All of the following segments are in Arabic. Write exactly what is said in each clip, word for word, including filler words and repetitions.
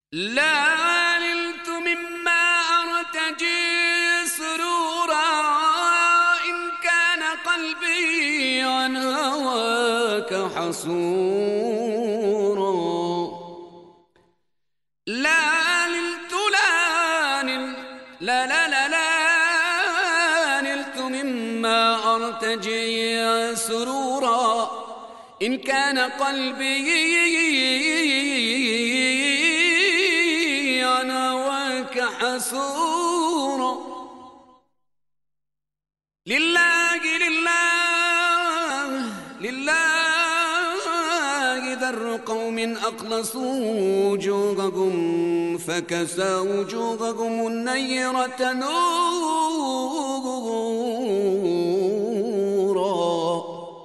لا نلت مما أرتجي سرورا إن كان قلبي عن هواك حسورا. لا نلت لا نل لا لا لا لا نلت مما أرتجي سرورا إن كان قلبي حسورا. لله لله لله ذر قوم أخلصوا وجوههم فكسى وجوههم النيرة نورا.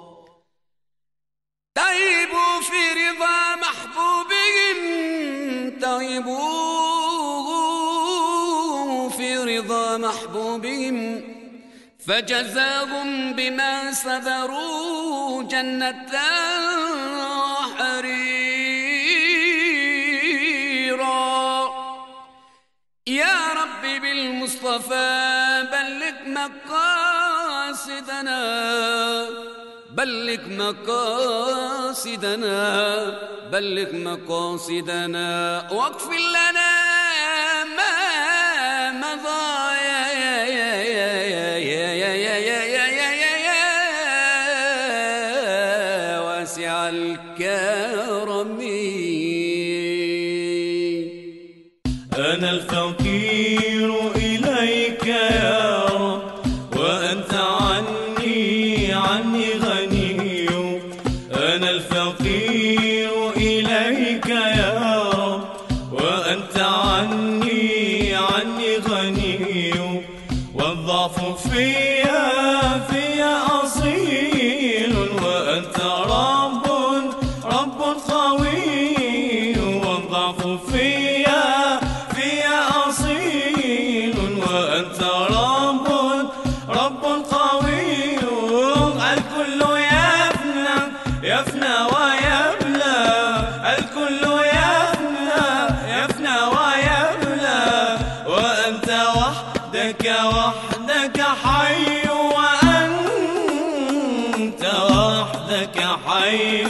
تعبوا في رضا محبوبهم تعبوا محبوبهم فجزاهم بما صبروا جنة حريرا. يا رب بالمصطفى بلغ مقاصدنا بلغ مقاصدنا بلغ مقاصدنا واغفر لنا الكرم. أنا الفقير إليك يا رب وأنت عني عني غني. أنا الفقير إليك يا رب وأنت عني عني غني. والضعف فيا فيا أصيل وأنت رب رب قوي. والضعف فيا فيا أصيل وأنت رب رب قوي. الكل يفنى يفنى ويبلى الكل يفنى يفنى ويبلى وأنت وحدك وحدك حي وأنت وحدك حي.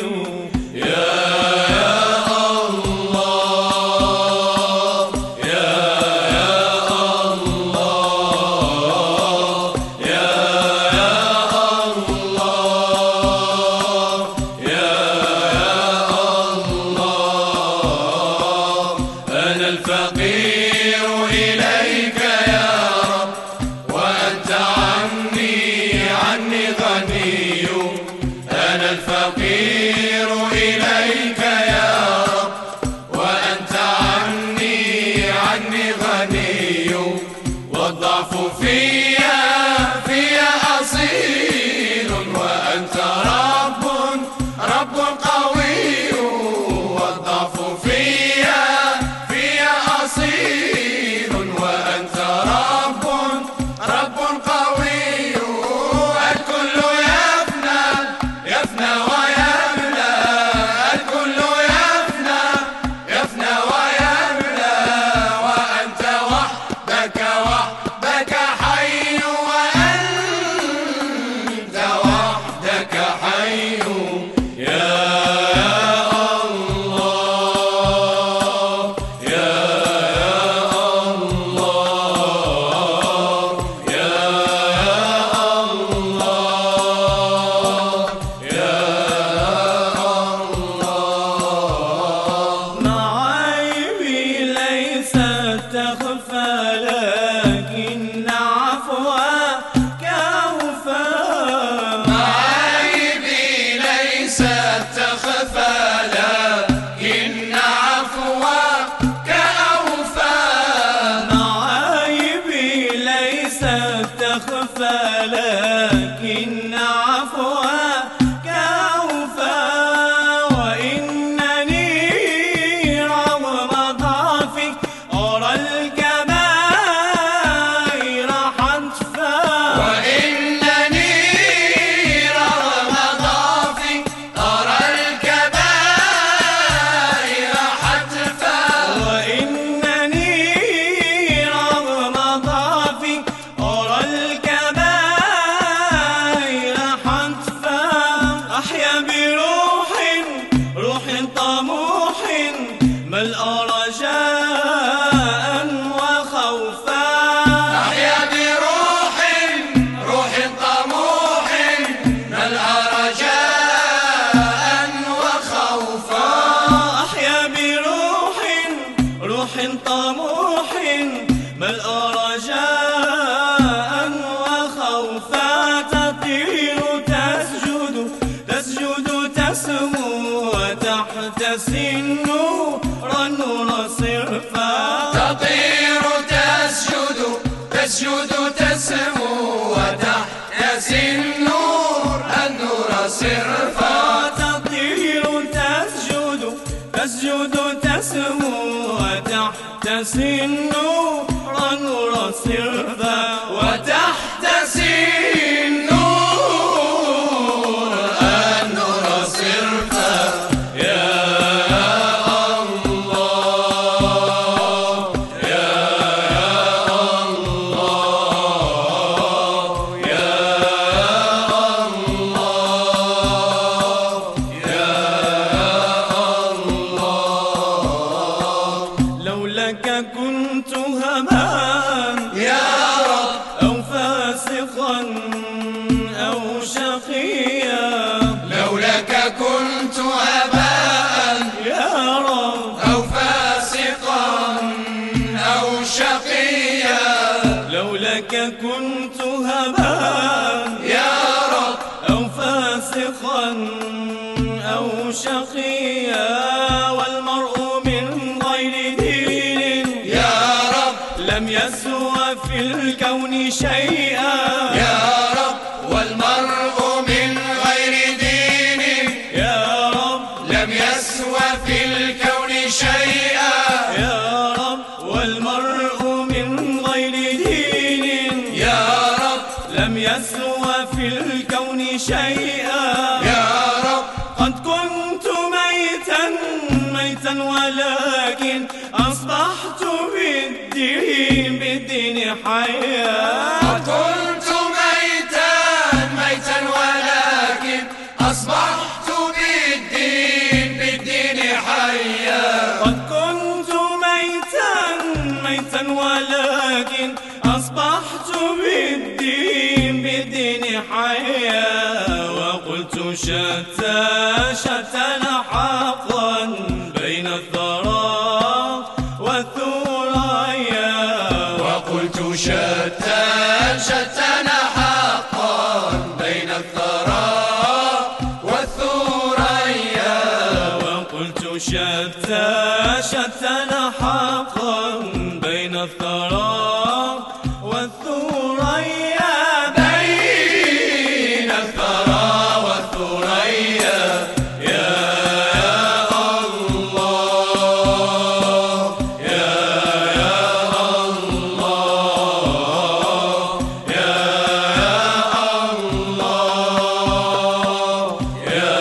والضعف فيا فيا أصيل وأنت رب رب قوي. والضعف فيا فيا أصيل وأنت رب رب قوي. الكل يفنى يفنى ويبلى الكل يفنى يفنى ويبلى وأنت وحدك وحدك حي وأنت وحدك حي. يا الله يا الله يا الله يا الله. معايبي ليست تخفى لكن عفوك أوفى. معايبي ليست تخفى لكن عفوك أوفى. معايبي ليست تخفى لكن عفوك أوفى. وإنني رغم ضعفي أرى الكبائر حتفا. وإنني رغم ضعفي أرى الكبائر حتفا. وإن رجاء وخوفا أحيا بروح روح طموح ملأ رجاء وخوفا أحيا بروح روح طموح ملء رجاء وخوفا تطير تسجد تسجد تسمو وتحتسي نورا نور صرفا تطير تسجد تسجد تسمو وتحتسي النور النور صرفا تطير تسجد تسجد تسمو وتحتسي النور نور صرفا وتحتسي النور النور صرفا يا الله يا الله يا الله يا الله لولاك كنت هباء يا رب أو فاسقا أو شقيا لولاك كنت هباء يا رب أو فاسقا أو شقيا لولاك كنت هباء يا رب أو فاسقا أو شقيا والمرء من غير دين يا رب لم يسوى في الكون شيئا يا رب والمرء من غير دين يا رب لم يسوى في الكون شيئا يا رب والمرء من غير دين يا رب لم يسوى في الكون شيئا يا رب قد كنت ميتا ميتا ولكن أصبحت بالدين بالدين حيا كنت ميتا ميتا ولكن أصبحت بالدين بالدين حيا قد كنت ميتا ميتا ولكن أصبحت بالدين بالدين حيا وقلت شتى شتى حقا بين الثرى والثريا وقلت شتى شتى حقا بين الثرى والثريا وقلت شتى شتى حقا بين الثرى والثريا بين الثرى والثريا يا الله يا الله يا الله يا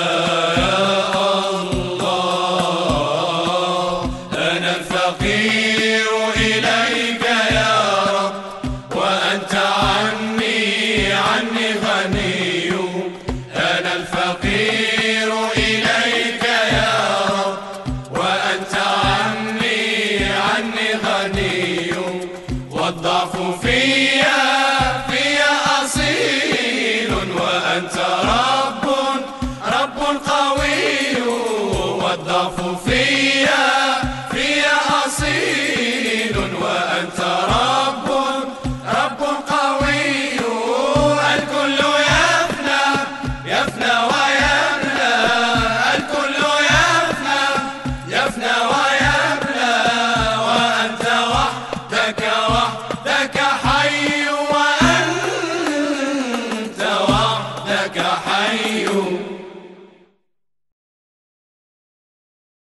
الله أنا الفقير إليك يا رب وأنت عني عني غني أنا الفقير إليك يا رب وأنت عني عني غني والضعف فيا فيا أصيل وأنت رب رب قوي والضعف فيا فيا أصيل وأنت رب رب قوي الكل يفنى يفنى ويبلى الكل يفنى يفنى ويبلى وأنت وحدك